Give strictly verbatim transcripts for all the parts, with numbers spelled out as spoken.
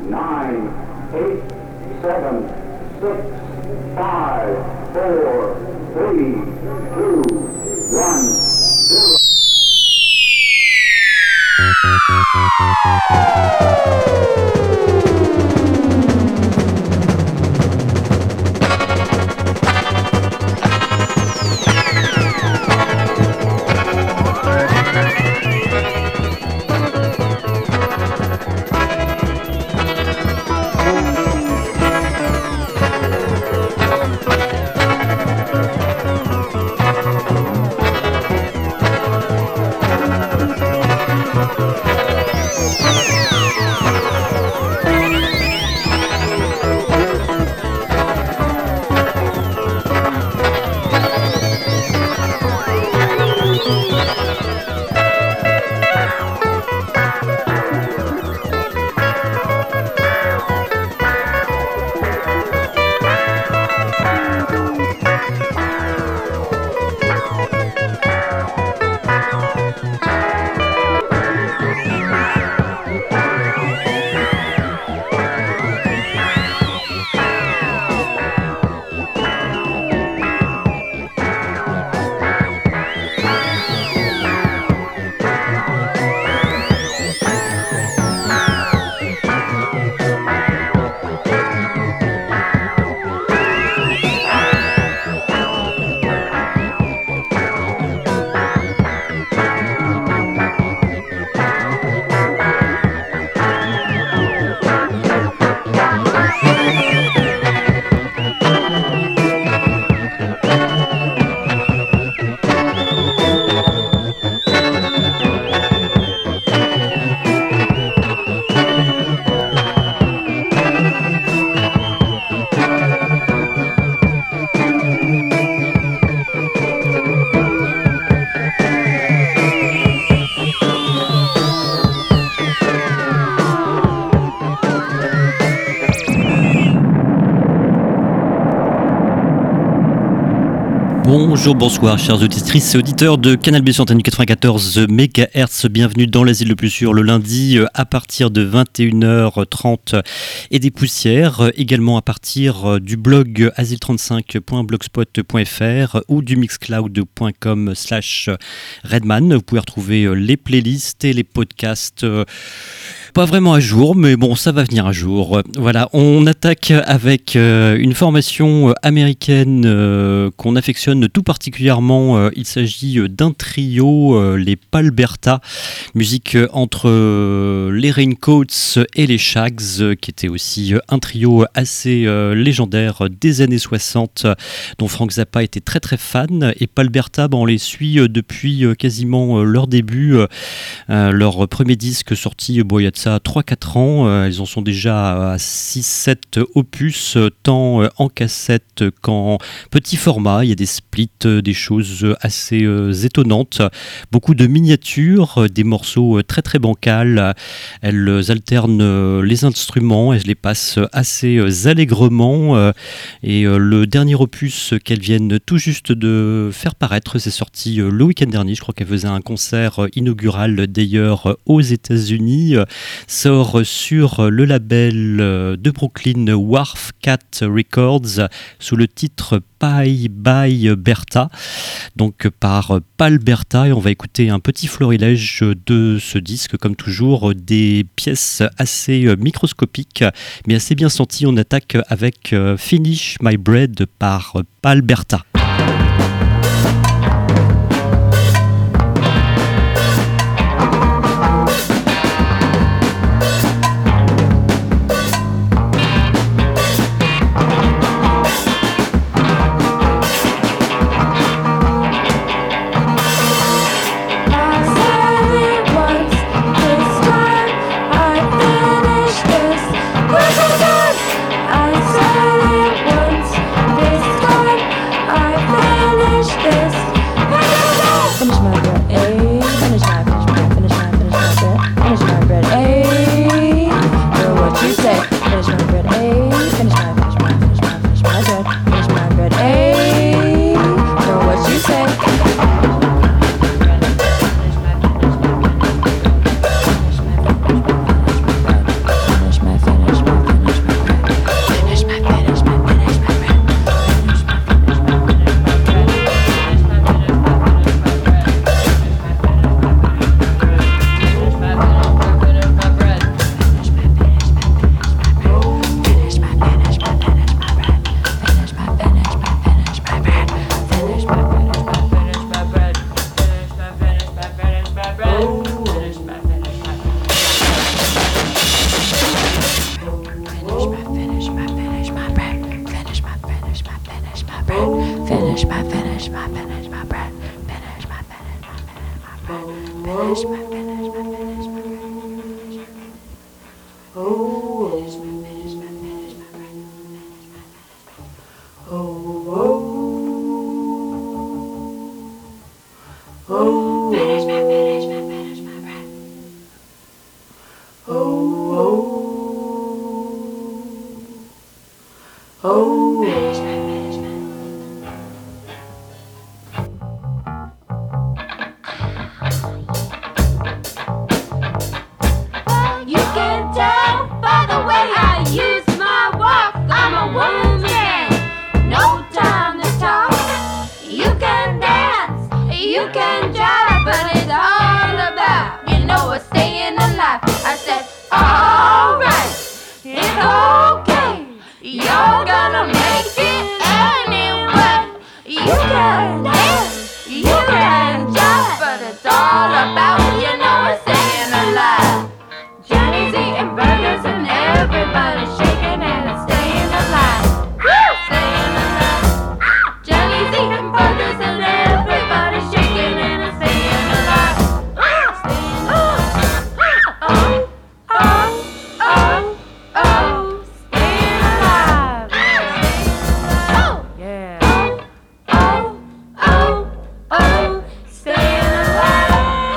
nine, eight, seven, six, five, four, three, two, one, zero. Bonjour, bonsoir, chers auditrices et auditeurs de Canal B sur antenne quatre-vingt-quatorze mégahertz. Bienvenue dans l'Asile le plus sûr le lundi à partir de vingt et une heures trente et des poussières. Également à partir du blog asile trente-cinq point blogspot point f r ou du mixcloud point com slash redman. Vous pouvez retrouver les playlists et les podcasts. Pas vraiment à jour, mais bon, ça va venir à jour. Voilà, on attaque avec euh, une formation américaine euh, qu'on affectionne tout particulièrement. Euh, il s'agit d'un trio, euh, les Palberta, musique entre euh, les Raincoats et les Shags, euh, qui était aussi euh, un trio assez euh, légendaire des années soixante, dont Frank Zappa était très très fan. Et Palberta, ben, on les suit euh, depuis euh, quasiment euh, leur début. Euh, leur premier disque sorti, bon, il y a de ça trois quatre ans, euh, ils en sont déjà à six sept opus, euh, tant euh, en cassette qu'en petit format. Il y a des splits, euh, des choses assez euh, étonnantes, beaucoup de miniatures, euh, des morceaux euh, très très bancals. Elles alternent euh, les instruments, elles les passent assez euh, allègrement, euh, et euh, le dernier opus qu'elles viennent tout juste de faire paraître, c'est sorti euh, le week-end dernier. Je crois qu'elles faisaient un concert euh, inaugural d'ailleurs aux États-Unis. Euh, sort sur le label de Brooklyn Wharf Cat Records sous le titre Pie by Berta, donc par Palberta, et on va écouter un petit florilège de ce disque, comme toujours des pièces assez microscopiques mais assez bien senties. On attaque avec Finish My Bread par Palberta. I said it once, this time I finish my finish my finish my bread. Finish my finish my finish my bread. Finish my finish my finish my bread. Oh, finish my finish my finish my bread. Oh, oh, oh, finish my finish my finish my bread. Oh, oh, oh, finish my finish my. You can tell by the way I use my walk. I'm a woman, no time to talk. You can dance, you can jive, but it's all about, you know, it's staying alive. I said, alright, it's okay. You're gonna make it anyway. You can dance, you can jive, but it's all about, you know, it's staying alive. Johnny's eating burgers and everybody's shaking and it's staying alive. Woo! Staying alive. Johnny's eating burgers and everybody's shaking and it's staying alive. Staying alive. Oh, oh, oh, oh, staying alive. Oh, yeah. Oh, oh, oh, oh, staying alive.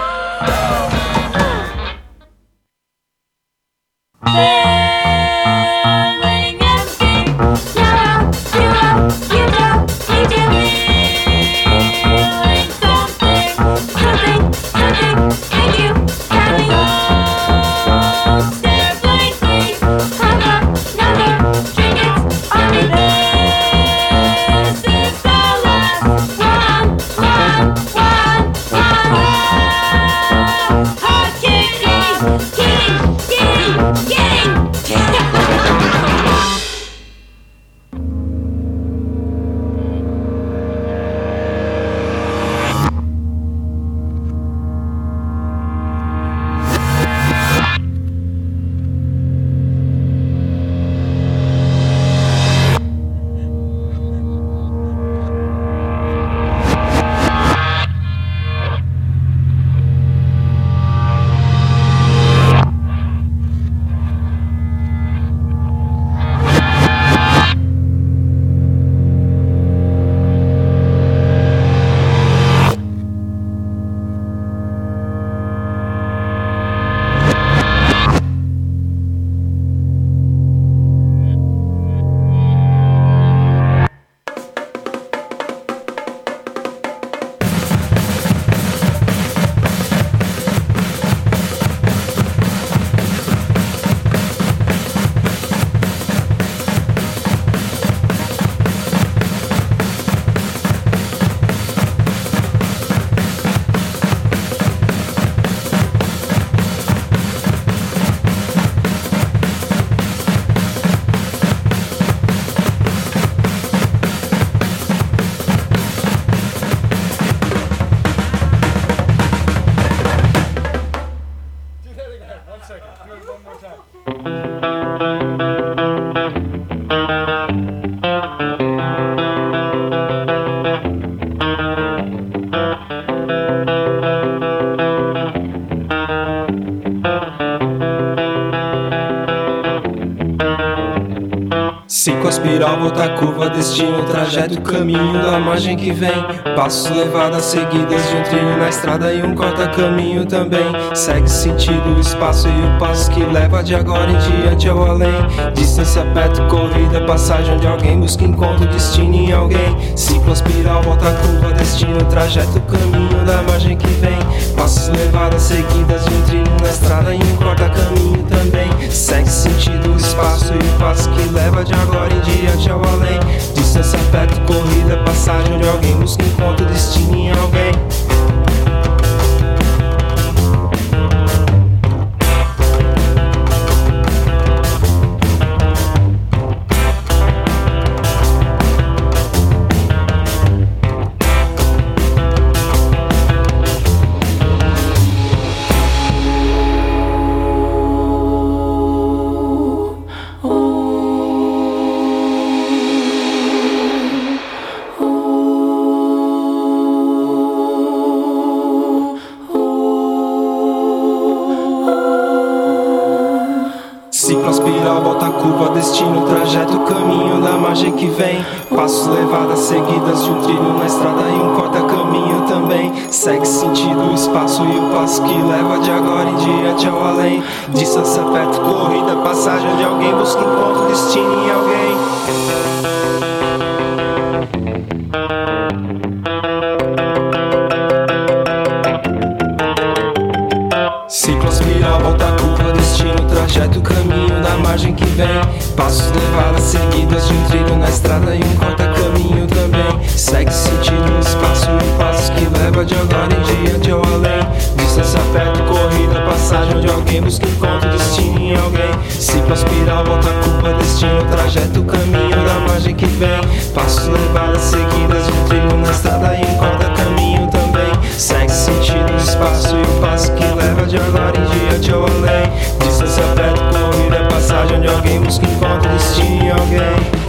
Feeling empty. You know, you know, you know, you feeling something, something, something, and you got me lost. Stare blankly, hunger, number, trinkets on me. This is the last one, one, one, one. Hard kitty, kitty, kitty, kitty. Cinco aspiral, volta curva, destino, trajeto, caminho da margem que vem. Passos levadas seguidas de um trilho na estrada e um corta-caminho também. Segue sentido o espaço e o passo que leva de agora em diante ao além. Distância perto, corrida, passagem onde alguém busca encontro, destino em alguém. Ciclo aspiral, volta curva, destino, trajeto, caminho da margem que vem. Passos levadas seguidas de um trilho na estrada e um corta-caminho também. Segue sentido o espaço e o passo que leva de agora em diante ao além. Distância perto, corrida, passagem onde alguém busca encontro, destino em alguém. Ciclo, espiral, volta, curva, destino, trajeto, caminho da margem que vem. Passos, levadas seguidas de um trilho na estrada e um corta-caminho também. Segue sentido, o espaço e o passo que leva de agora em diante ao além. Distância perto, corrida, passagem de alguém, busca encontro, destino em alguém. Ciclo, espiral, volta, curva, destino, trajeto, caminho da margem que vem. Passos, levadas seguidas de um trilho na estrada e um corta-caminho também. Segue sentido, espaço e passos que leva de agora em diante ao além. Distância perto, corrida, passagem de alguém, busca encontro, destino em alguém. Ciclo, espiral, volta, curva, destino, trajeto, caminho da margem que vem. Passos, levadas seguidas de um trilho na estrada e um corta-caminho também. Segue sentido, espaço e o passo que leva de agora em diante ao além. Distância perto, corrida, passagem de alguém, busca encontro, destino em alguém.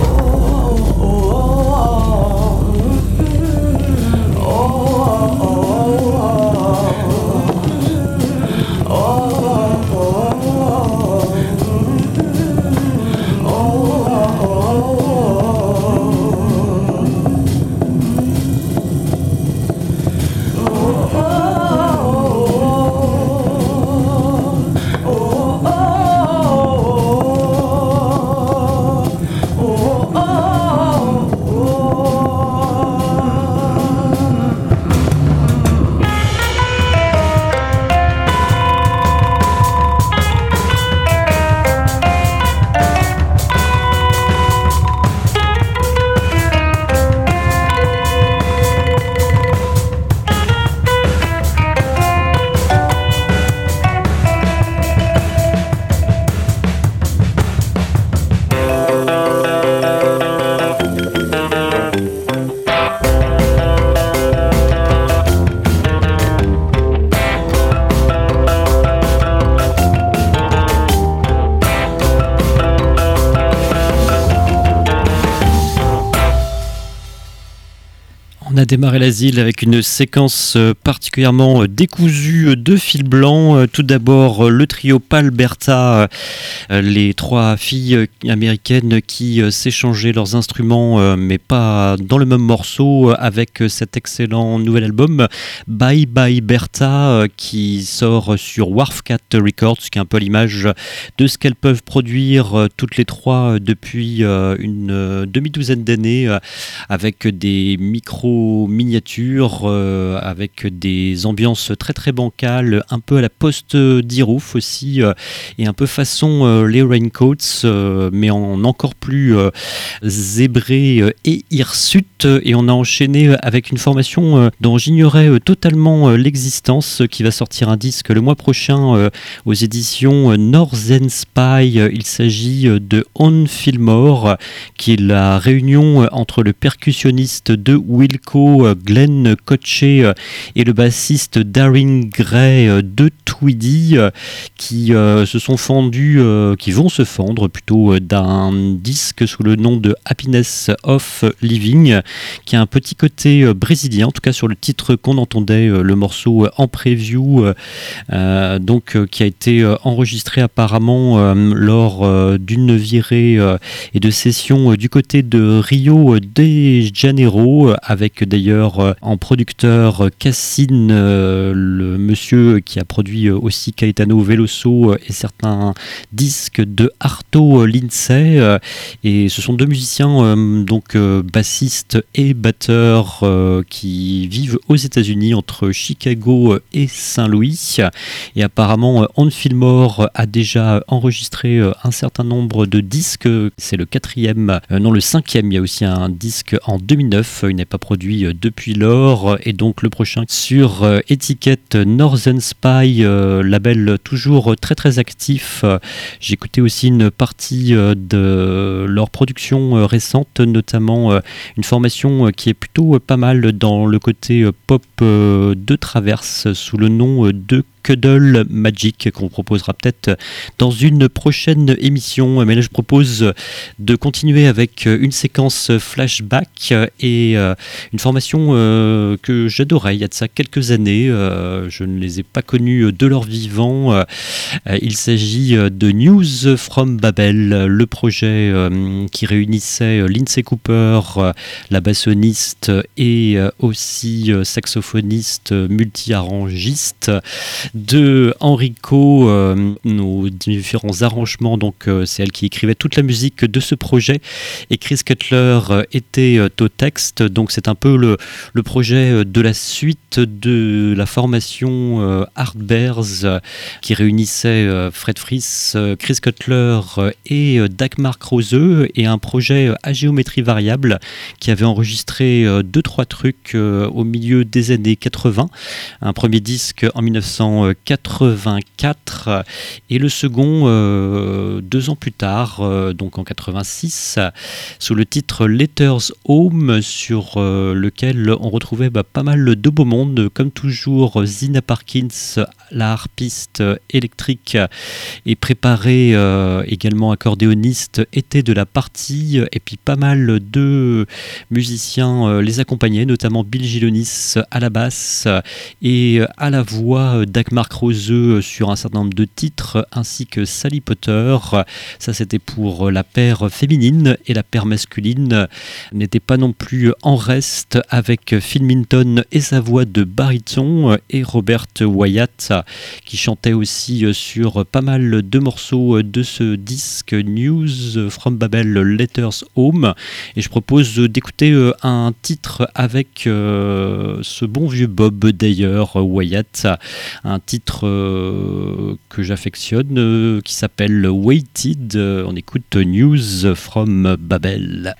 On a démarré l'asile avec une séquence particulièrement décousue de fil blanc. Tout d'abord, le trio Palberta, les trois filles américaines qui s'échangeaient leurs instruments, mais pas dans le même morceau, avec cet excellent nouvel album Bye Bye Bertha, qui sort sur Wharfcat Records, qui est un peu l'image de ce qu'elles peuvent produire toutes les trois depuis une demi-douzaine d'années, avec des micros miniatures, euh, avec des ambiances très très bancales, un peu à la post d'Irouf aussi, euh, et un peu façon euh, les Raincoats, euh, mais en encore plus euh, zébré euh, et hirsute. Et on a enchaîné avec une formation euh, dont j'ignorais euh, totalement euh, l'existence, qui va sortir un disque le mois prochain euh, aux éditions euh, Northern Spy. Il s'agit euh, de On Fillmore, qui est la réunion euh, entre le percussionniste de Wilco, Glenn Kotche, et le bassiste Darren Gray de Tweedy, qui euh, se sont fendus, euh, qui vont se fendre plutôt d'un disque sous le nom de Happiness of Living, qui a un petit côté brésilien, en tout cas sur le titre qu'on entendait, le morceau en preview, euh, donc qui a été enregistré apparemment euh, lors euh, d'une virée euh, et de session du côté de Rio de Janeiro, avec d'ailleurs en producteur Cassine, euh, le monsieur qui a produit aussi Caetano Veloso et certains disques de Arto Lindsay. Et ce sont deux musiciens, euh, donc euh, bassistes et batteurs, euh, qui vivent aux États-Unis entre Chicago et Saint-Louis. Et apparemment, On Fillmore a déjà enregistré un certain nombre de disques. C'est le quatrième, euh, non le cinquième. Il y a aussi un disque en deux mille neuf. Il n'est pas produit depuis lors, et donc le prochain sur euh, étiquette Northern Spy, euh, label toujours très très actif. J'ai écouté aussi une partie euh, de leur production euh, récente, notamment euh, une formation euh, qui est plutôt euh, pas mal dans le côté euh, pop euh, de Traverse, sous le nom euh, de Cuddle Magic qu'on proposera peut-être dans une prochaine émission. Mais là, je propose de continuer avec une séquence flashback et euh, une formation euh, que j'adorais il y a de ça quelques années. Euh, je ne les ai pas connus de leur vivant. Euh, il s'agit de News from Babel, le projet euh, qui réunissait Lindsay Cooper, la bassoniste et aussi saxophoniste multi-arrangiste, de Enrico, euh, nos différents arrangements. Donc euh, c'est elle qui écrivait toute la musique de ce projet et Chris Cutler euh, était euh, au texte. Donc c'est un peu le, le projet de la suite de la formation euh, Art Bears euh, qui réunissait euh, Fred Fries, euh, Chris Cutler euh, et euh, Dagmar Krause, et un projet euh, à géométrie variable qui avait enregistré euh, deux trois trucs euh, au milieu des années quatre-vingts. Un premier disque en dix-neuf cent quatre-vingt-quatre et le second euh, deux ans plus tard, euh, donc en quatre-vingt-six, sous le titre Letters Home, sur euh, lequel on retrouvait bah, pas mal de beau monde, comme toujours Zina Parkins, la harpiste électrique et préparée, euh, également accordéoniste, était de la partie, et puis pas mal de musiciens euh, les accompagnaient, notamment Bill Gilonis à la basse et à la voix Dagmar Krause sur un certain nombre de titres, ainsi que Sally Potter. Ça, c'était pour la paire féminine, et la paire masculine n'était pas non plus en reste, avec Phil Minton et sa voix de baryton et Robert Wyatt qui chantait aussi sur pas mal de morceaux de ce disque News from Babel, Letters Home. Et je propose d'écouter un titre avec euh, ce bon vieux Bob d'ailleurs, Wyatt, un titre euh, que j'affectionne euh, qui s'appelle Waited. On écoute News from Babel.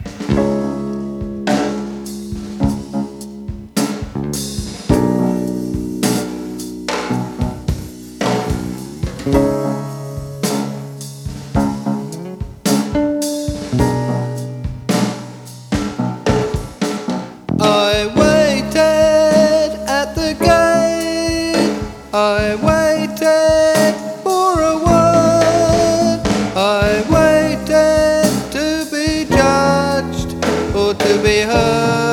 I waited at the gate, I waited for a word, I waited to be judged or to be heard.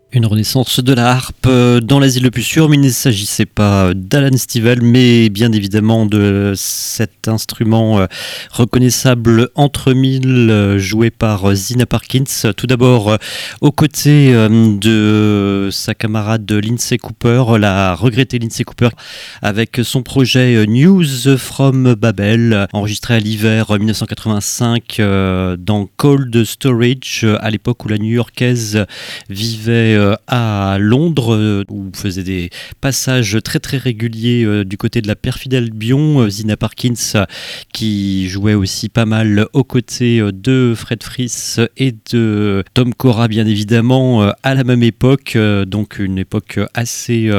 Une renaissance de la harpe dans l'asile le plus sûr, mais il ne s'agissait pas d'Alan Stivell, mais bien évidemment de cet instrument reconnaissable entre mille, joué par Zina Parkins. Tout d'abord, aux côtés de sa camarade Lindsay Cooper, la regrettée Lindsay Cooper, avec son projet News from Babel, enregistré à l'hiver dix-neuf cent quatre-vingt-cinq dans Cold Storage, à l'époque où la New-Yorkaise vivait à Londres, où faisait des passages très très réguliers du côté de la perfide Albion. Zina Parkins, qui jouait aussi pas mal aux côtés de Fred Frith et de Tom Cora, bien évidemment, à la même époque, donc une époque assez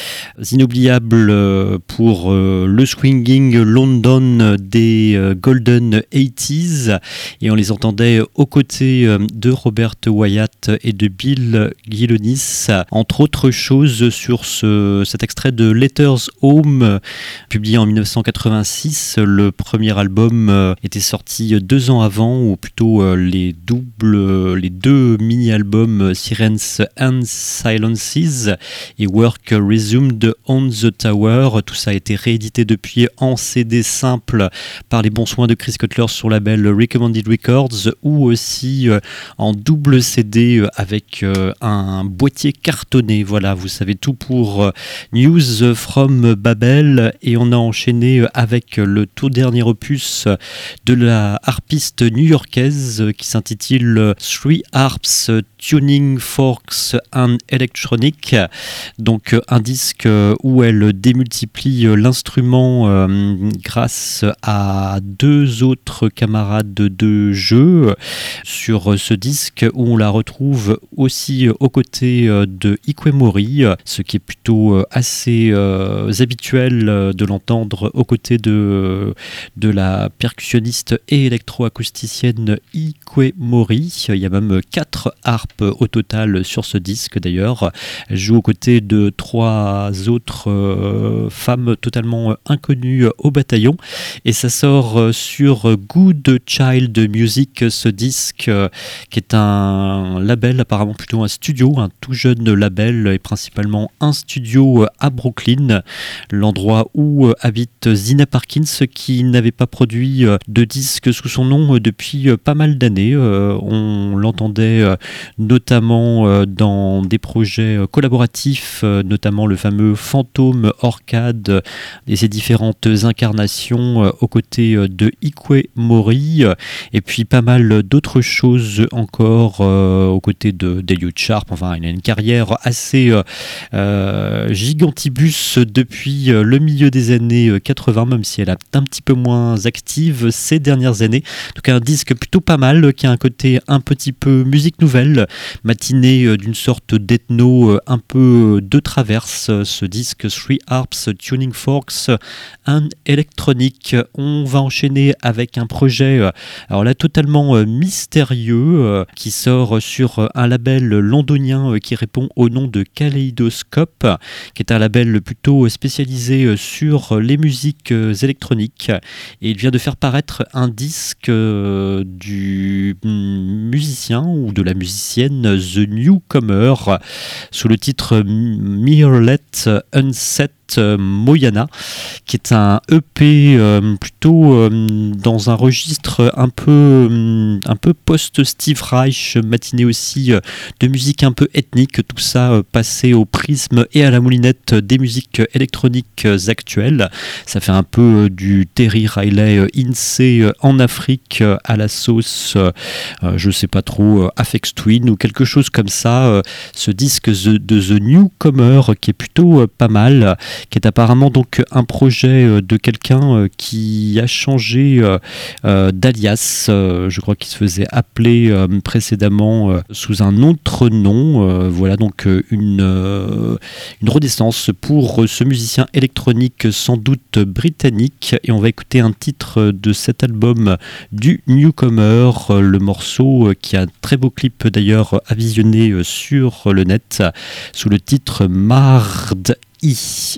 inoubliable pour le swinging London des Golden eighties, et on les entendait aux côtés de Robert Wyatt et de Bill Gillonis, entre autres choses, sur ce, cet extrait de Letters Home, publié en dix-neuf cent quatre-vingt-six. Le premier album était sorti deux ans avant, ou plutôt les doubles, les deux mini-albums Sirens and Silences et Work Resumed on the Tower. Tout ça a été réédité depuis en C D simple par les bons soins de Chris Cutler sur le label Recommended Records, ou aussi en double C D avec un boîtier cartonné. Voilà, vous savez tout pour News from Babel, et on a enchaîné avec le tout dernier opus de la harpiste new-yorkaise qui s'intitule Three Harps Tuning Forks and Electronic, donc un disque où elle démultiplie l'instrument euh, grâce à deux autres camarades de jeu. Sur ce disque, où on la retrouve aussi aux côtés de Ikwemori, ce qui est plutôt assez euh, habituel de l'entendre aux côtés de, de la percussionniste et électroacousticienne Ikwemori. Il y a même quatre harpes au total sur ce disque d'ailleurs. Elle joue aux côtés de trois autres euh, femmes totalement inconnues au bataillon, et ça sort sur Good Child Music, ce disque euh, qui est un label, apparemment plutôt un studio, un tout jeune label, et principalement un studio à Brooklyn, l'endroit où habite Zina Parkins, qui n'avait pas produit de disque sous son nom depuis pas mal d'années. On l'entendait notamment dans des projets collaboratifs, notamment le fameux Fantôme Orcade et ses différentes incarnations aux côtés de Ikwemori, et puis pas mal d'autres choses encore euh, aux côtés de d'Eliot Sharp. Enfin, il a une carrière assez euh, euh, gigantibus depuis euh, le milieu des années quatre-vingts, même si elle est un petit peu moins active ces dernières années. En tout cas, un disque plutôt pas mal, qui a un côté un petit peu musique nouvelle, matinée euh, d'une sorte d'ethno euh, un peu de traverse, ce disque Three Harps Tuning Forks and Electronic. On va enchaîner avec un projet, euh, alors là, totalement euh, mystérieux, euh, qui sort sur un label londonien euh, qui répond au nom de Kaleidoscope, qui est un label plutôt spécialisé euh, sur les musiques euh, électroniques, et il vient de faire paraître un disque euh, du musicien ou de la musicienne The Newcomer sous le titre Mirlet Unset Moyana, qui est un E P euh, plutôt euh, dans un registre un peu euh, un peu post-Steve Reich, matiné aussi euh, de musique un peu ethnique, tout ça euh, passé au prisme et à la moulinette des musiques électroniques actuelles. Ça fait un peu euh, du Terry Riley euh, Insee euh, en Afrique, euh, à la sauce euh, je sais pas trop euh, Aphex Twin ou quelque chose comme ça. Euh, ce disque the, de The Newcomer, qui est plutôt euh, pas mal, qui est apparemment donc un projet de quelqu'un qui a changé d'alias. Je crois qu'il se faisait appeler précédemment sous un autre nom. Voilà donc une, une renaissance pour ce musicien électronique sans doute britannique, et on va écouter un titre de cet album du Newcomer, le morceau qui a un très beau clip d'ailleurs à visionner sur le net sous le titre Mard I.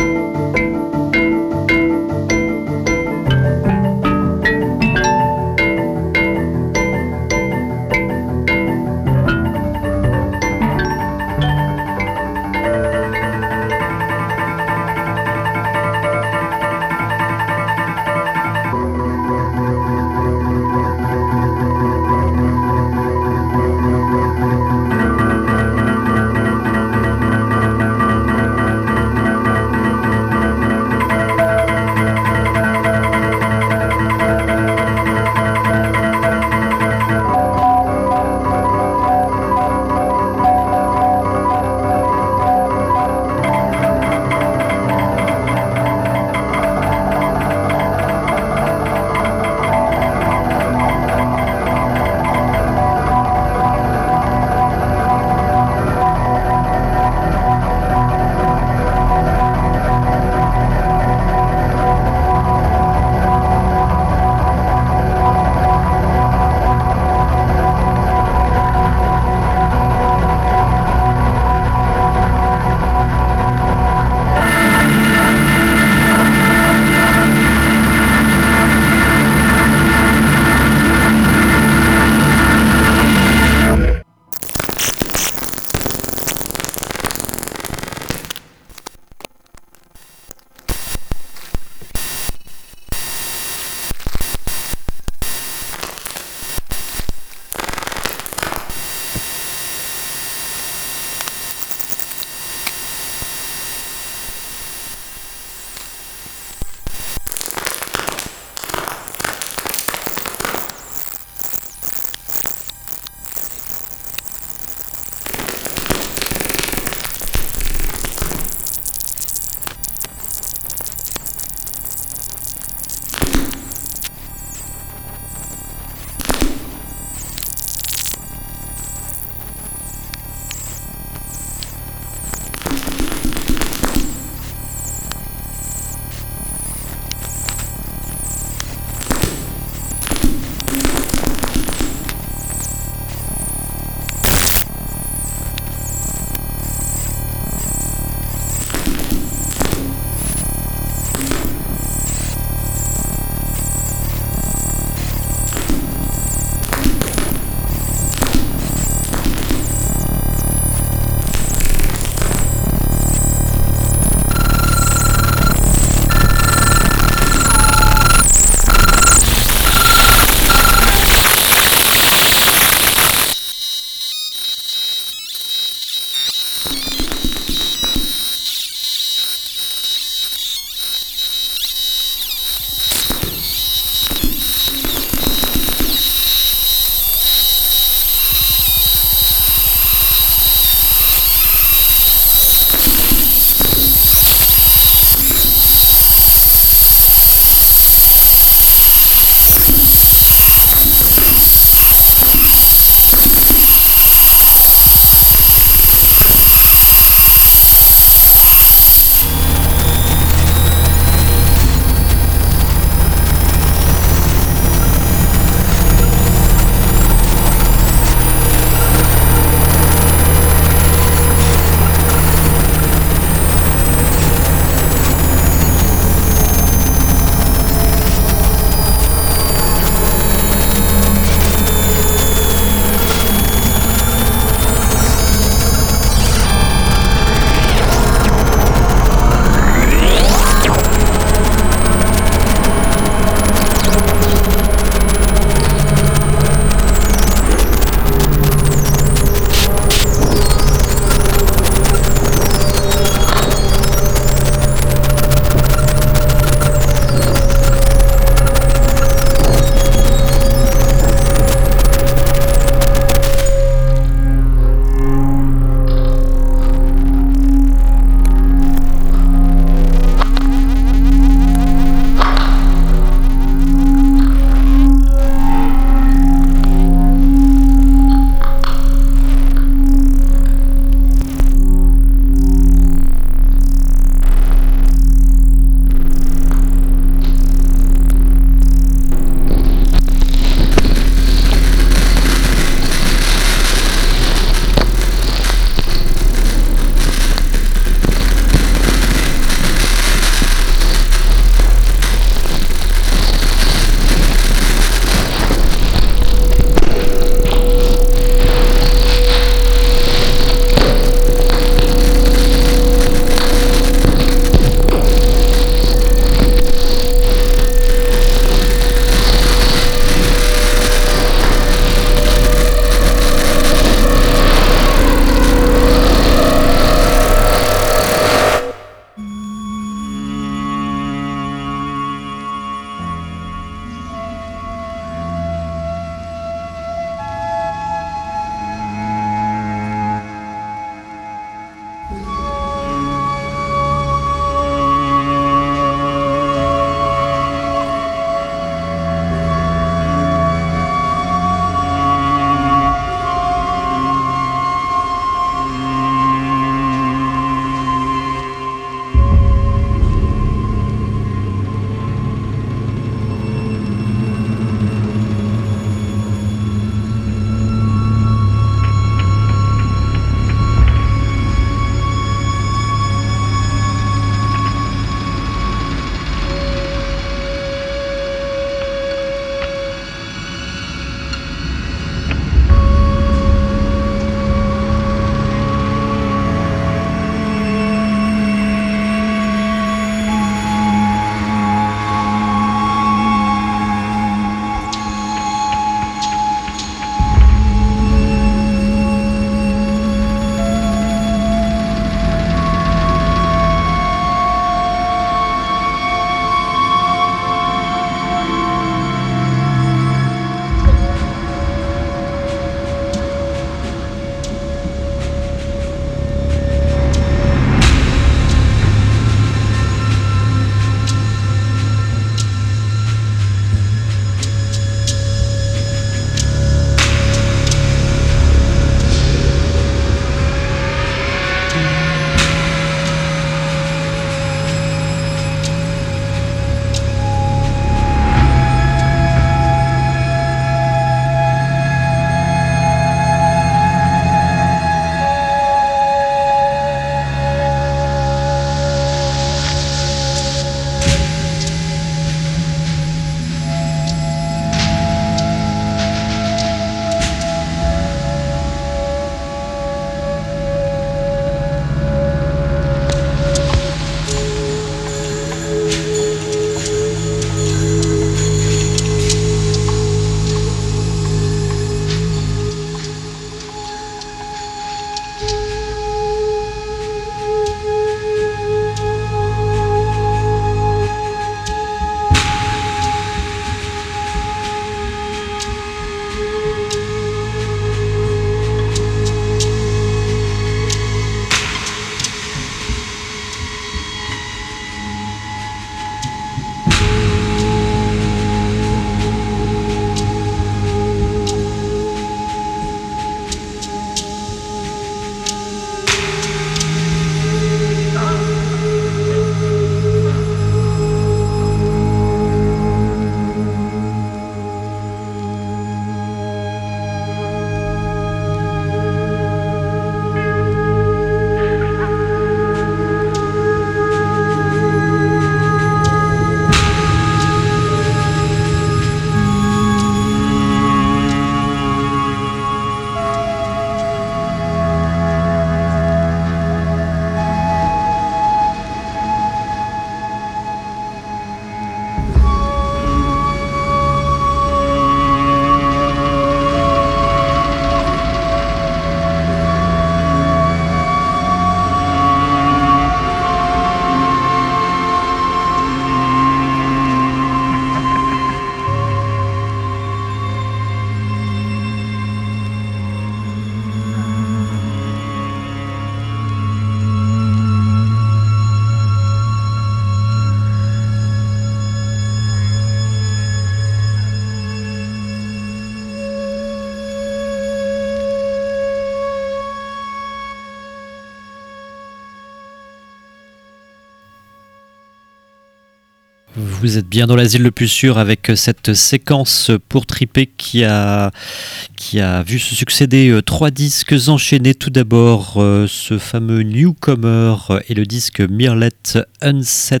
Vous êtes bien dans l'asile le plus sûr avec cette séquence pour triper qui a, qui a vu se succéder euh, trois disques enchaînés. Tout d'abord, euh, ce fameux Newcomer et le disque Mirlet Unset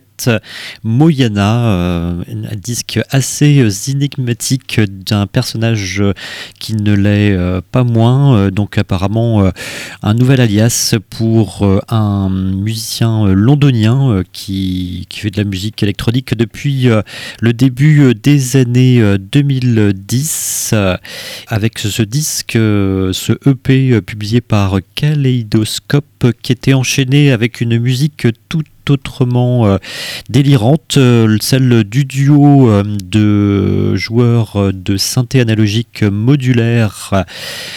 Moyana, euh, un disque assez euh, énigmatique d'un personnage euh, qui ne l'est euh, pas moins. Euh, donc apparemment euh, un nouvel alias pour euh, un musicien euh, londonien euh, qui, qui fait de la musique électronique depuis euh, le début euh, des années euh, deux mille dix, euh, avec ce disque, euh, ce E P euh, publié par Kaleidoscope, euh, qui était enchaîné avec une musique toute autrement euh, délirante, euh, celle du duo euh, de joueurs de synthé analogique modulaire, euh,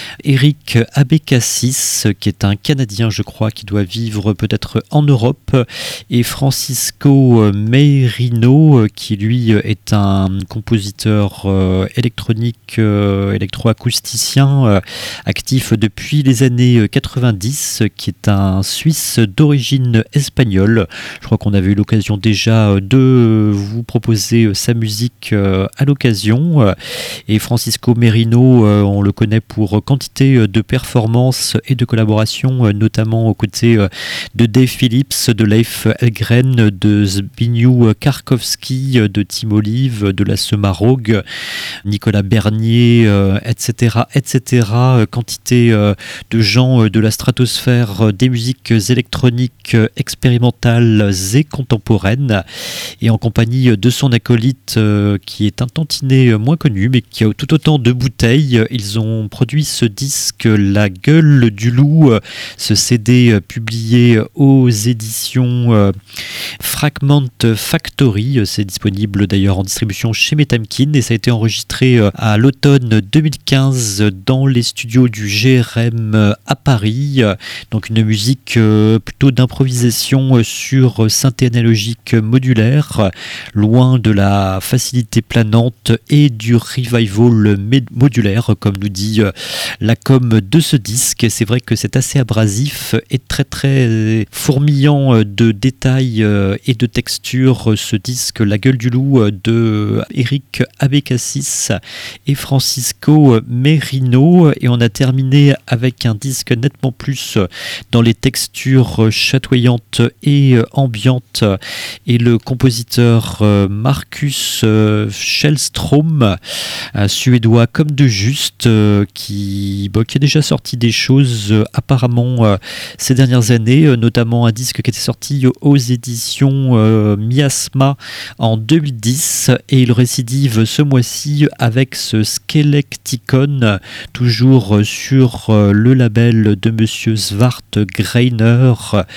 Eric Abécassis, qui est un Canadien, je crois, qui doit vivre peut-être en Europe, et Francisco Meirino, euh, qui lui est un compositeur euh, électronique, euh, électroacousticien, euh, actif depuis les années quatre-vingt-dix, qui est un Suisse d'origine espagnole. Je crois qu'on avait eu l'occasion déjà de vous proposer sa musique à l'occasion. Et Francisco Meirino, on le connaît pour quantité de performances et de collaborations, notamment aux côtés de Dave Phillips, de Leif Elgren, de Zbigniew Karkowski, de Tim Olive, de Lasse Marhaug, Nicolas Bernier, et cetera, et cetera. Quantité de gens de la stratosphère des musiques électroniques expérimentales et contemporaine, et en compagnie de son acolyte euh, qui est un tantinet moins connu mais qui a tout autant de bouteilles. Ils ont produit ce disque La Gueule du Loup, ce C D publié aux éditions euh, Fragment Factory. C'est disponible d'ailleurs en distribution chez Metamkin, et ça a été enregistré euh, à l'automne deux mille quinze dans les studios du G R M à Paris. Donc une musique euh, plutôt d'improvisation euh, sur synthé analogique modulaire, loin de la facilité planante et du revival modulaire, comme nous dit la com de ce disque. C'est vrai que c'est assez abrasif et très très fourmillant de détails et de textures, ce disque La Gueule du Loup de Eric Abécassis et Francisco Meirino. Et on a terminé avec un disque nettement plus dans les textures chatoyantes et ambiante, et le compositeur euh, Marcus euh, Shellström, un suédois comme de juste, euh, qui, bon, qui a déjà sorti des choses euh, apparemment euh, ces dernières années, euh, notamment un disque qui était sorti aux éditions euh, Miasma en deux mille dix, et il récidive ce mois-ci avec ce Skelecticon, toujours sur euh, le label de monsieur Svart Greiner,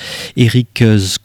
Eric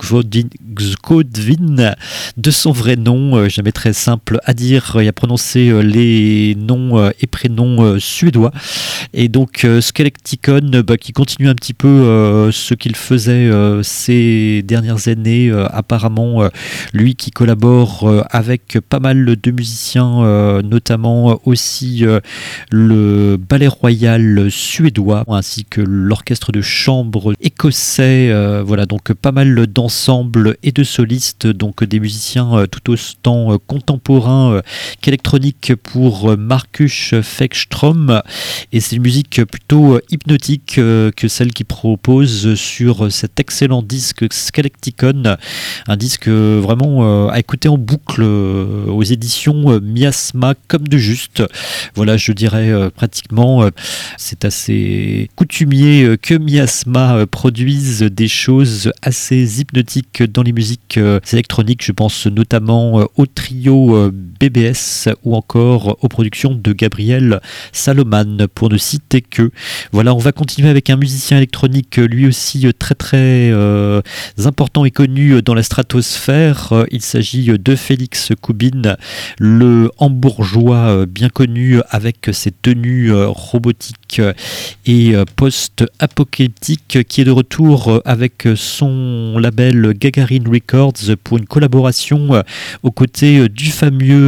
Zgodvin, de son vrai nom, euh, jamais très simple à dire et à prononcer euh, les noms euh, et prénoms euh, suédois. Et donc euh, Skelecticon, bah, qui continue un petit peu euh, ce qu'il faisait euh, ces dernières années, euh, apparemment euh, lui qui collabore euh, avec pas mal de musiciens, euh, notamment aussi euh, le Ballet Royal suédois, ainsi que l'orchestre de chambre écossais. Euh, voilà, donc pas mal d'ensembles et de solistes, donc des musiciens euh, tout autant euh, contemporains euh, qu'électroniques pour euh, Marcus Fekström. Et c'est une musique plutôt euh, hypnotique euh, que celle qu'il propose sur cet excellent disque Skelecticon, un disque euh, vraiment euh, à écouter en boucle euh, aux éditions euh, Miasma comme de juste. Voilà, je dirais euh, pratiquement, euh, c'est assez coutumier euh, que Miasma euh, produise des choses assez hypnotiques dans les musiques euh, électroniques. Je pense notamment euh, au trio euh, B B S ou encore aux productions de Gabriel Saloman, pour ne citer que. Voilà, on va continuer avec un musicien électronique lui aussi très très euh, important et connu dans la stratosphère. Il s'agit de Félix Kubin, le hambourgeois bien connu avec ses tenues robotiques et post-apocalyptiques, qui est de retour avec son label Gagarin Records pour une collaboration aux côtés du fameux Split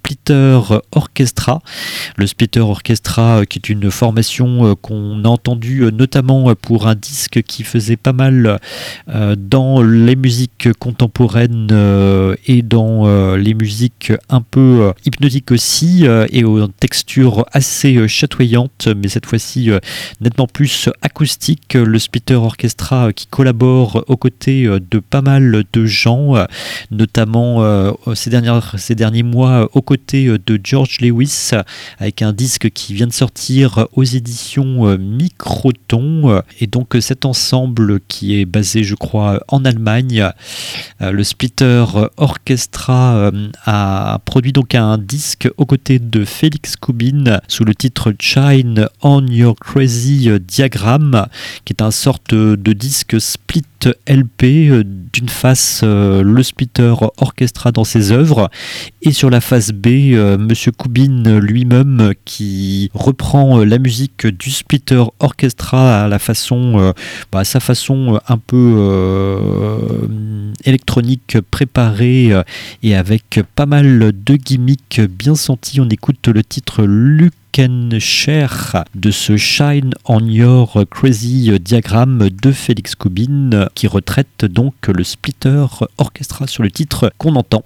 Splitter Orchestra. Le Splitter Orchestra qui est une formation qu'on a entendue notamment pour un disque qui faisait pas mal dans les musiques contemporaines et dans les musiques un peu hypnotiques aussi et aux textures assez chatoyantes, mais cette fois-ci nettement plus acoustique. Le Splitter Orchestra qui collabore aux côtés de pas mal de gens, notamment euh, ces, dernières, ces derniers mois aux côtés de George Lewis, avec un disque qui vient de sortir aux éditions Microton. Et donc cet ensemble qui est basé, je crois, en Allemagne, euh, le Splitter Orchestra euh, a produit donc un disque aux côtés de Felix Kubin sous le titre Shine on Your Crazy Diagram, qui est un sorte de disque split L P, d'une face euh, le Splitter Orchestra dans ses œuvres, et sur la face B, euh, Monsieur Kubin lui-même qui reprend euh, la musique du Splitter Orchestra à la façon, euh, bah, à sa façon un peu euh, électronique préparée euh, et avec pas mal de gimmicks bien sentis. On écoute le titre Luc Share de ce Shine on Your Crazy Diagram de Felix Kubin, qui retraite donc le Splitter Orchestra sur le titre qu'on entend.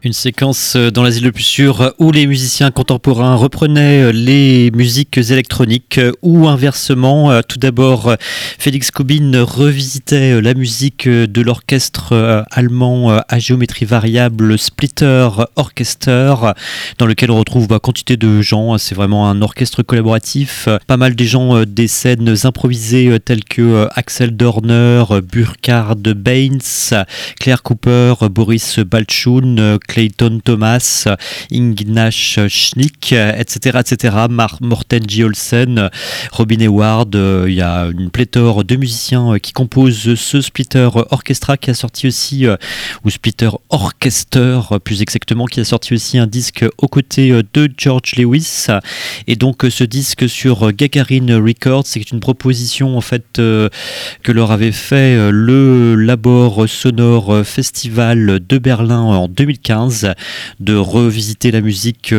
Une séquence dans l'asile le plus sûr où les musiciens contemporains reprenaient les musiques électroniques ou inversement. Tout d'abord, Félix Cobin revisitait la musique de l'orchestre allemand à géométrie variable Splitter Orchester, dans lequel on retrouve bah, quantité de gens. C'est vraiment un orchestre collaboratif. Pas mal des gens des scènes improvisées telles que Axel Dorner, Burkhard Baines, Claire Cooper, Boris Balchoun, Clayton Thomas, Ignaz Schnick, et cetera, et cetera. Mar- Morten J. Olsen, Robin Eward. Euh, il y a une pléthore de musiciens euh, qui composent ce Splitter Orchestra qui a sorti aussi, euh, ou Splitter Orchester euh, plus exactement, qui a sorti aussi un disque aux côtés euh, de George Lewis. Et donc euh, ce disque sur euh, Gagarin Records, c'est une proposition en fait euh, que leur avait fait euh, le Labor Sonore Festival de Berlin en deux mille quinze, de revisiter la musique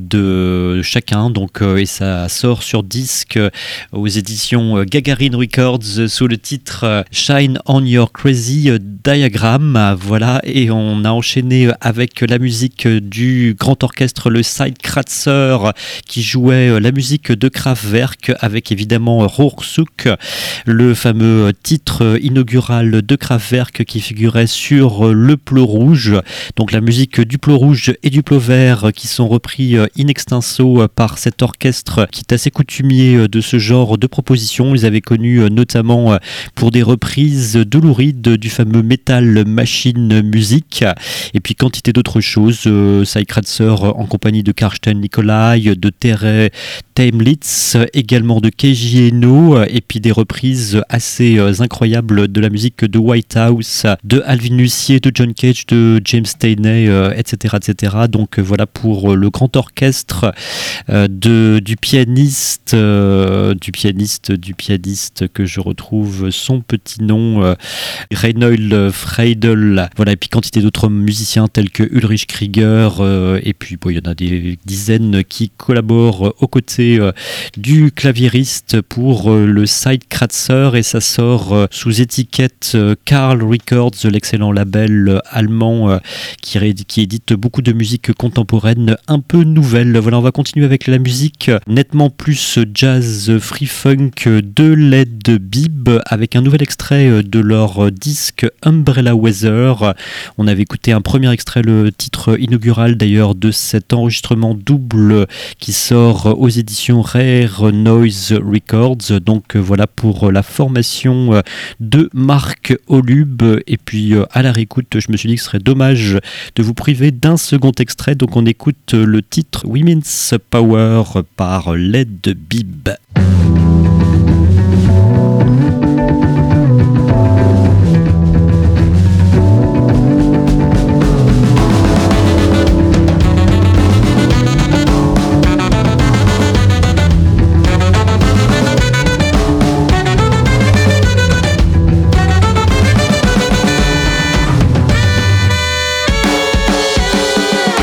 de chacun, donc, et ça sort sur disque aux éditions Gagarin Records sous le titre Shine on Your Crazy Diagram. Voilà, et on a enchaîné avec la musique du grand orchestre le Zeitkratzer qui jouait la musique de Kraftwerk avec évidemment Rohrzuck, le fameux titre inaugural de Kraftwerk qui figurait sur le plot rouge, donc la musique du plot rouge et du plot vert qui sont repris in extenso par cet orchestre qui est assez coutumier de ce genre de propositions. Ils avaient connu notamment pour des reprises de Lou Reed du fameux Metal Machine Music, et puis quantité d'autres choses. Zeitkratzer en compagnie de Karsten Nicolai, de Tere Taimlitz, également de Keiji Eno, et puis des reprises assez incroyables de la musique de Whitehouse, de Alvin Lucier, de John Cage, de James Tainey, et cetera, et cetera. Donc voilà pour le grand orchestre euh, de, du pianiste, euh, du pianiste, du pianiste que je retrouve son petit nom, euh, Reinhold Freidel. Voilà, et puis quantité d'autres musiciens tels que Ulrich Krieger, euh, et puis bon, il y en a des dizaines qui collaborent aux côtés euh, du claviériste pour euh, le Zeitkratzer, et ça sort euh, sous étiquette euh, Carl Records, l'excellent label euh, allemand euh, qui, ré- qui édite beaucoup de musique contemporaine un peu nouvelle. Voilà, on va continuer avec la musique nettement plus jazz free funk de Led Bibb avec un nouvel extrait de leur disque Umbrella Weather. On avait écouté un premier extrait, le titre inaugural d'ailleurs de cet enregistrement double qui sort aux éditions Rare Noise Records. Donc voilà pour la formation de Marc Holub. Et puis à la réécoute, je me suis dit que ce serait dommage de vous priver d'un second extrait, donc on écoute le titre Women's Power par Led Bibb.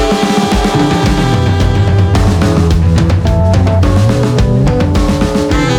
Thank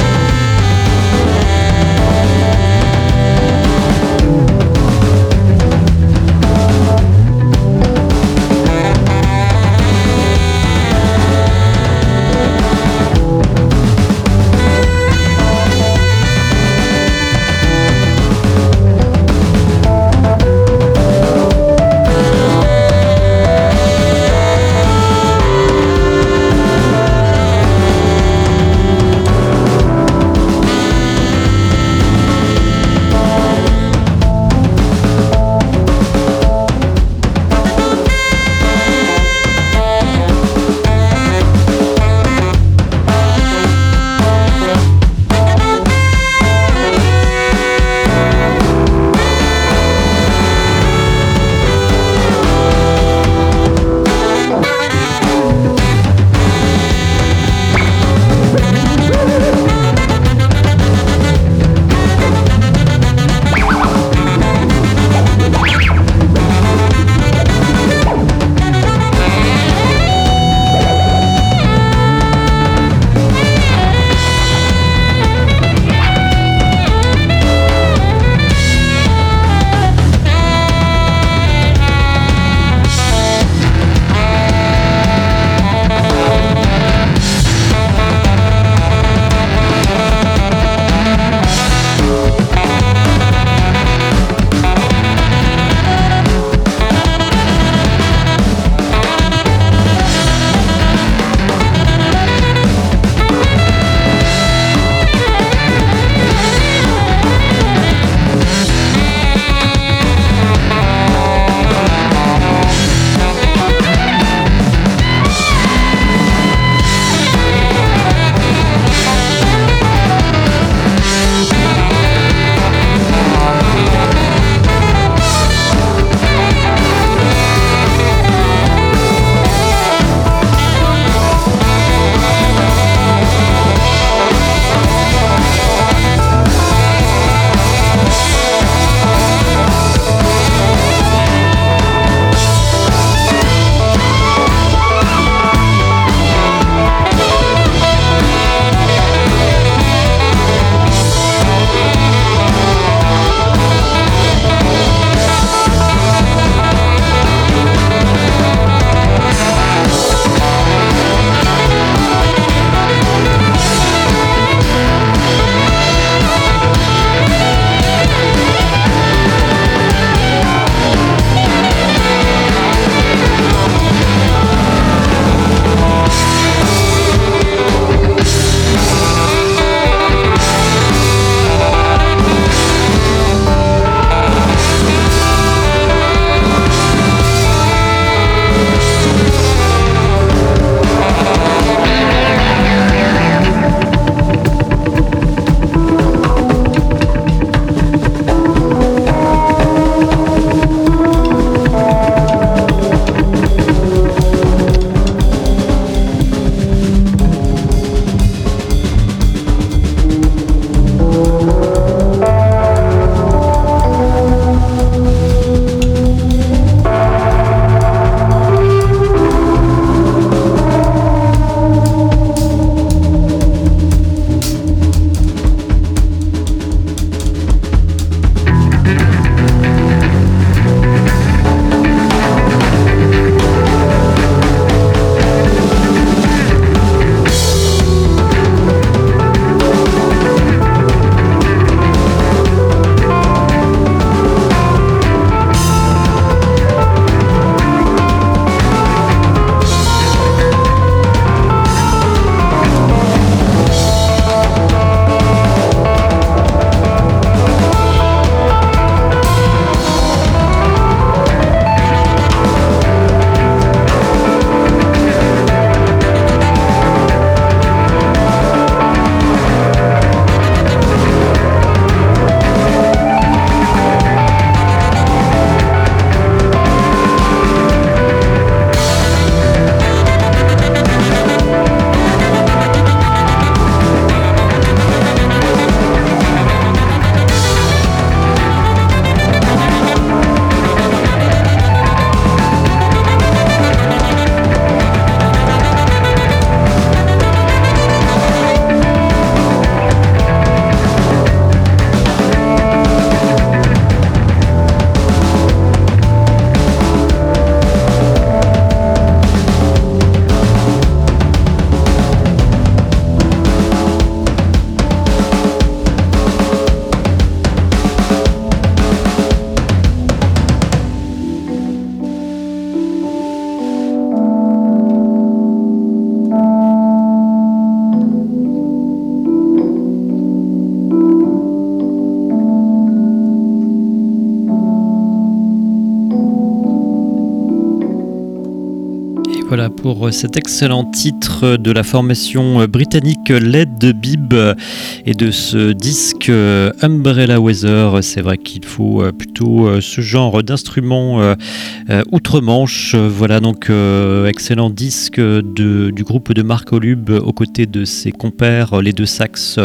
Voilà pour cet excellent titre de la formation britannique Led Bib et de ce disque Umbrella Weather. C'est vrai qu'il faut plutôt ce genre d'instrument outre-Manche. Voilà donc excellent disque de, du groupe de Mark Holub aux côtés de ses compères, les deux sax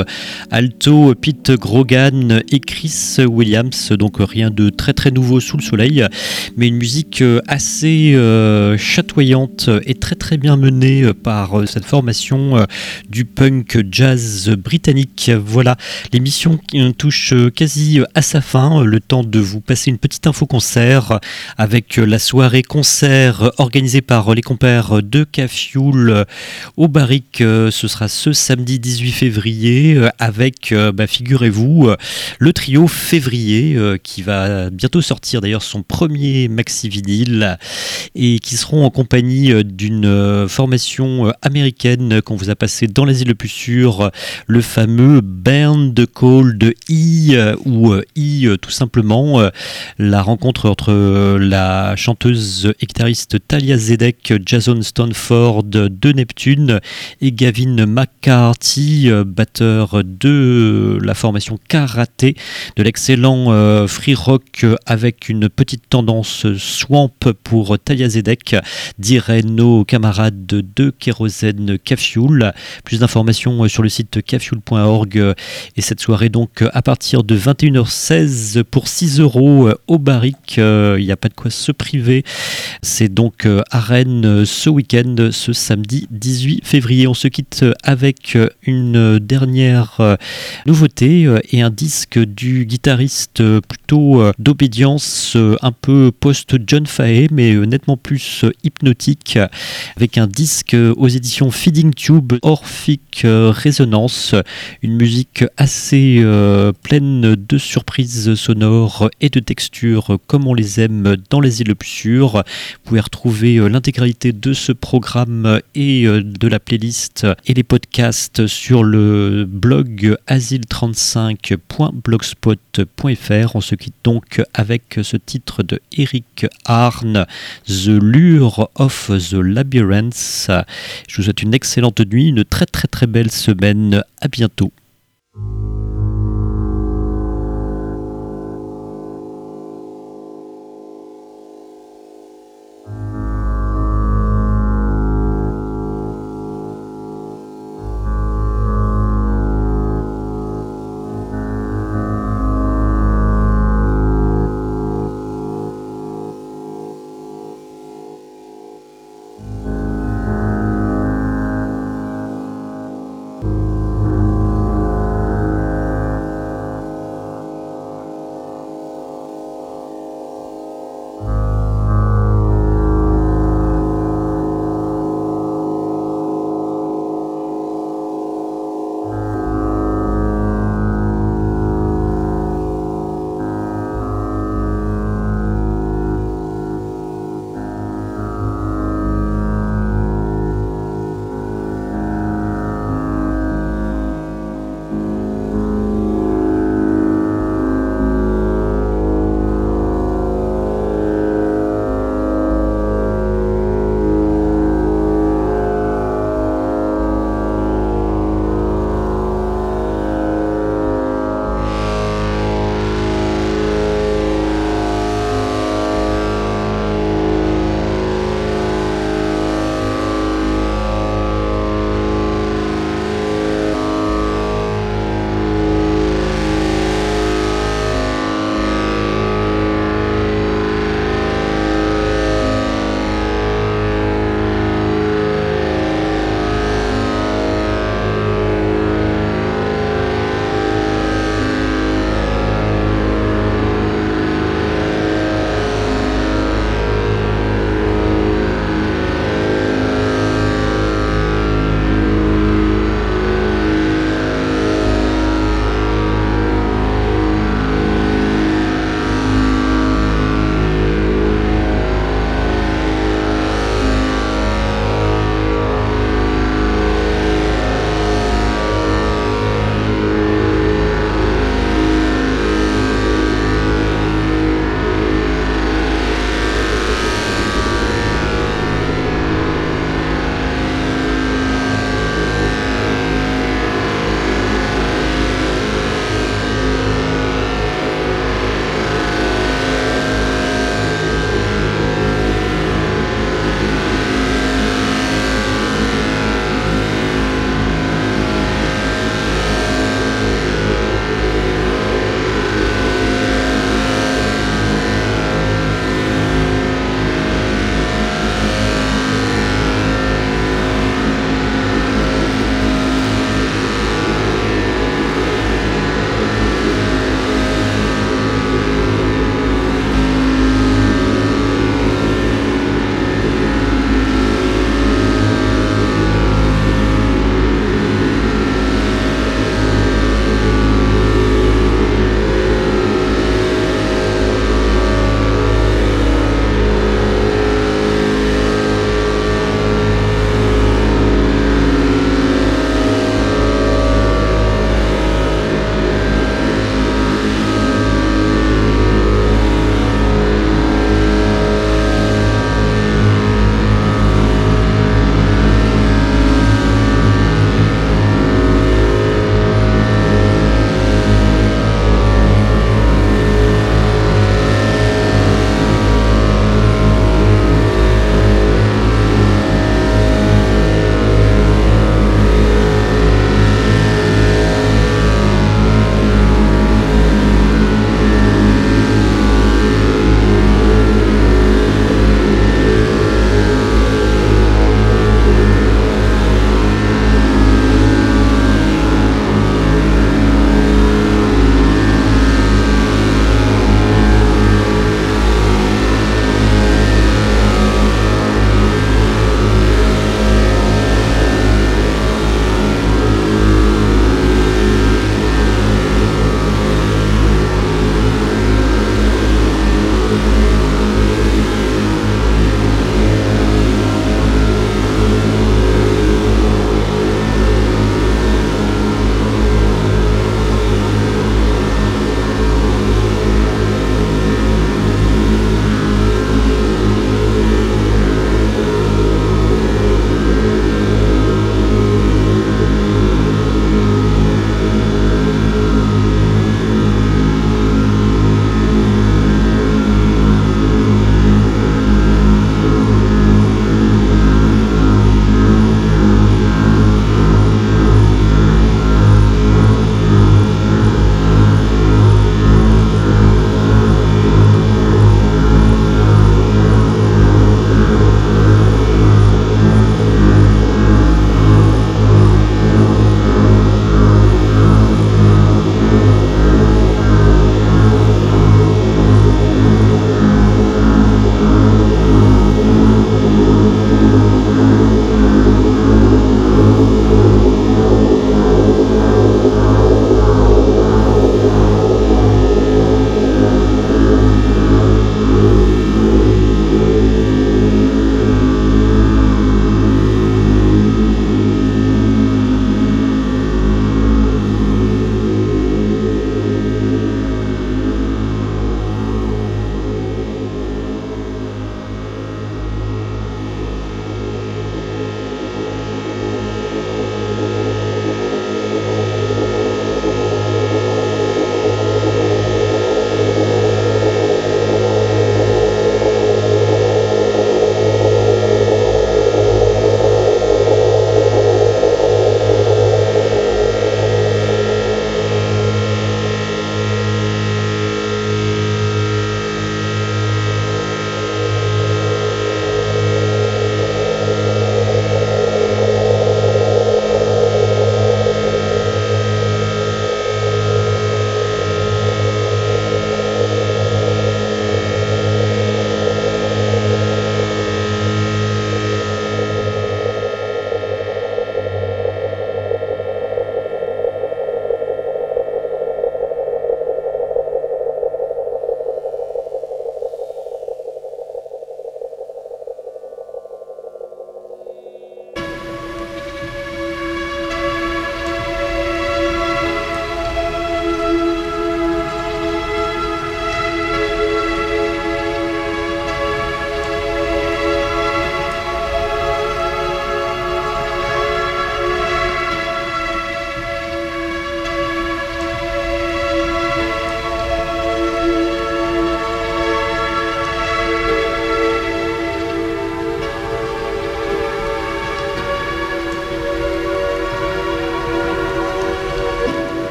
alto Pete Grogan et Chris Williams. Donc rien de très très nouveau sous le soleil, mais une musique assez euh, chatoyante et très très bien menée par cette formation euh, du punk jazz britannique. Voilà, l'émission touche quasi à sa fin. Le temps de vous passer une petite info concert avec la soirée concert organisée par les compères de K-Fuel au Barrique. Ce sera ce samedi dix-huit février avec, bah, figurez-vous, le trio Février qui va bientôt sortir d'ailleurs son premier maxi vinyle et qui seront en compagnie d'une formation américaine qu'on vous a passé dans l'asile le plus sûr, le fameux Band Called E ou E tout simplement, la rencontre entre la chanteuse et guitariste Talia Zedek, Jason Stanford de Neptune et Gavin McCarthy, batteur de la formation Karaté, de l'excellent euh, free rock avec une petite tendance swamp pour Talia Zedek, diraient nos camarades de Kérosène K-Fuel. Plus d'informations sur le site k fuel point org et cette soirée donc à partir de vingt et une heures seize pour six euros au Barrique. Il n'y a pas de quoi se priver. C'est donc à Rennes ce week-end, ce samedi dix-huit février. On se quitte avec une dernière nouveauté et un disque du guitariste plutôt d'obédience, un peu post-John Fahey, mais nettement plus hypnotique, avec un disque aux éditions Feeding Tube, Orphic Résonance, une musique assez euh, pleine de surprises sonores et de textures comme on les aime dans les îles le plus sûres. Vous pouvez retrouver l'intégralité de ce programme et de la playlist et les podcasts sur le blog asile trente-cinq point blogspot point f r. On se quitte donc avec ce titre de Eric Arne, The Lure of the Labyrinth. Je vous souhaite une excellente nuit, une très très très belle semaine. À bientôt.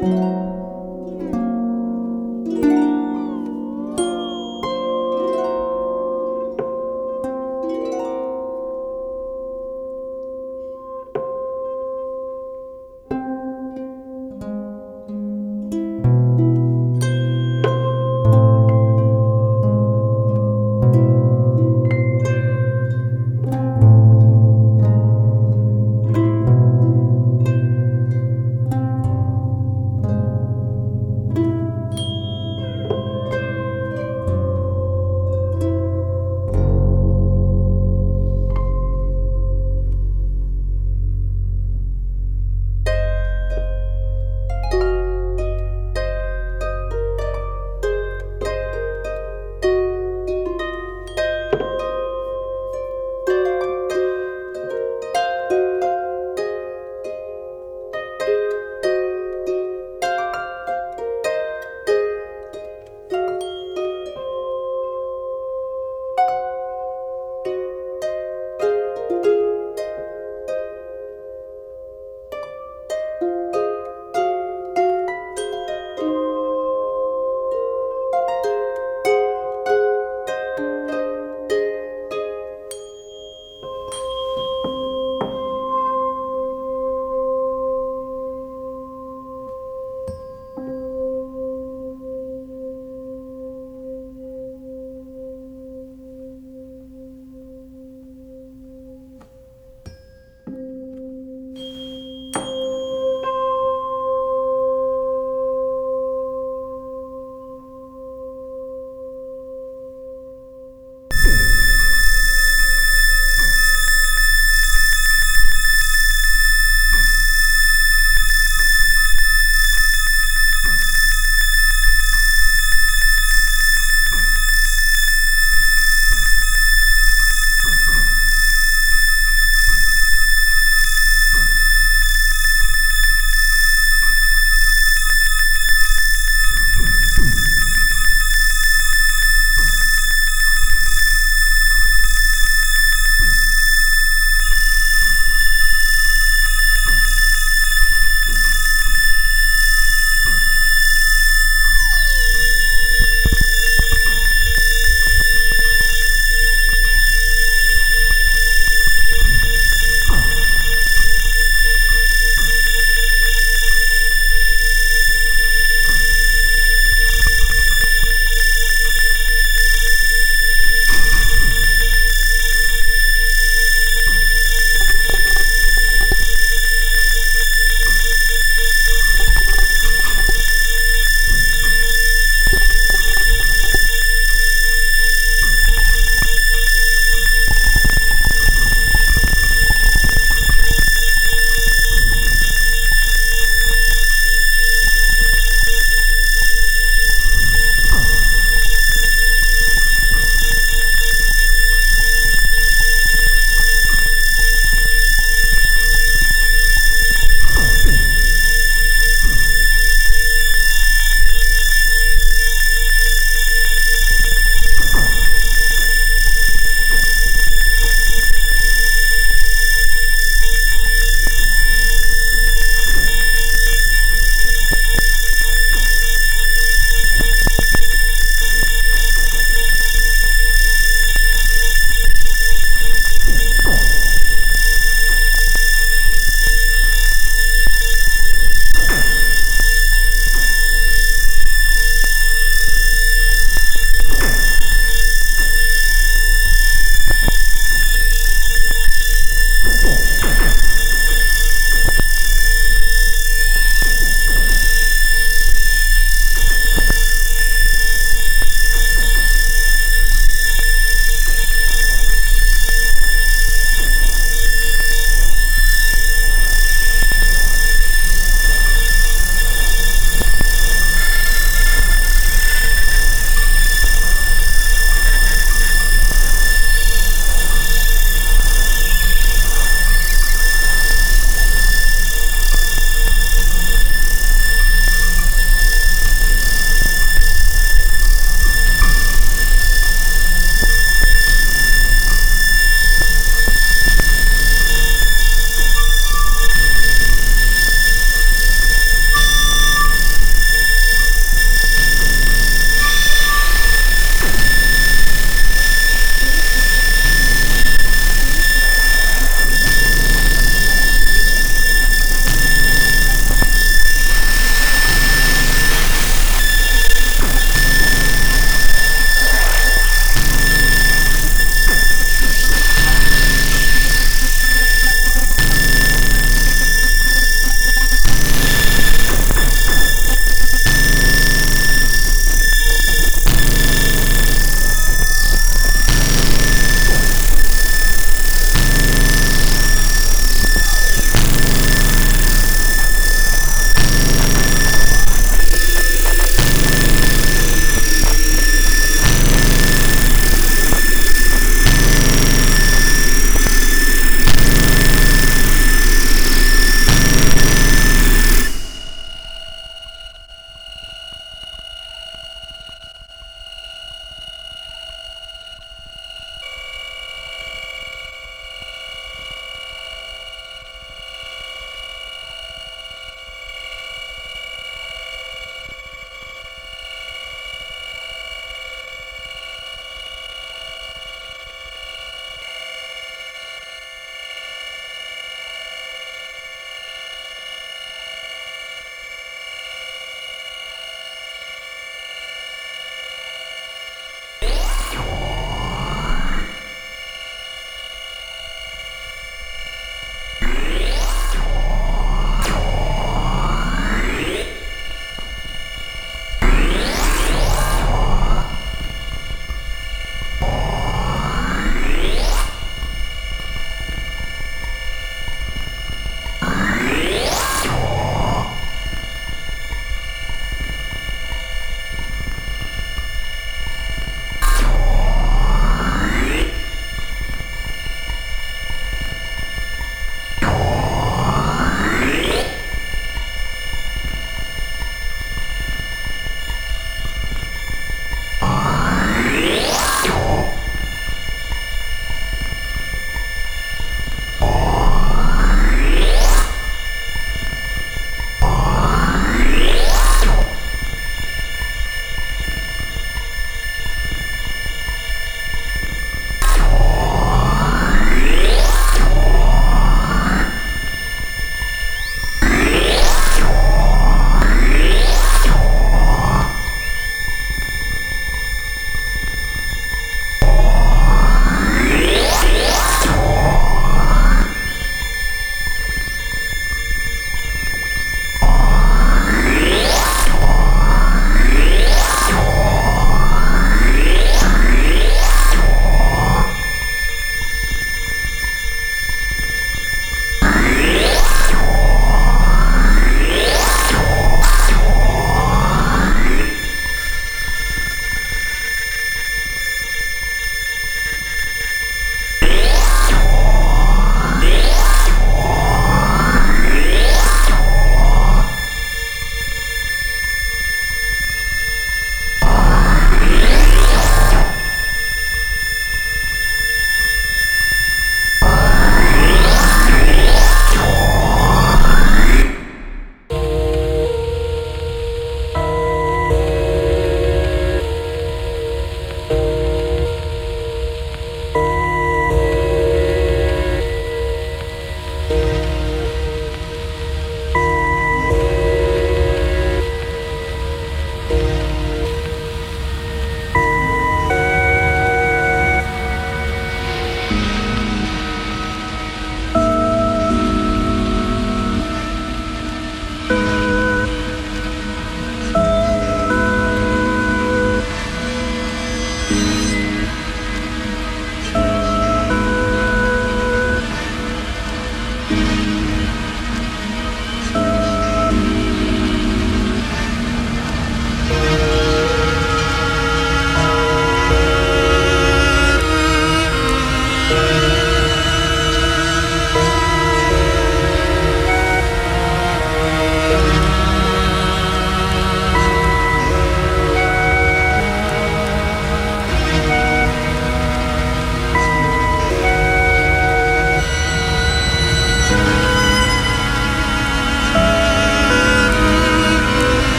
Thank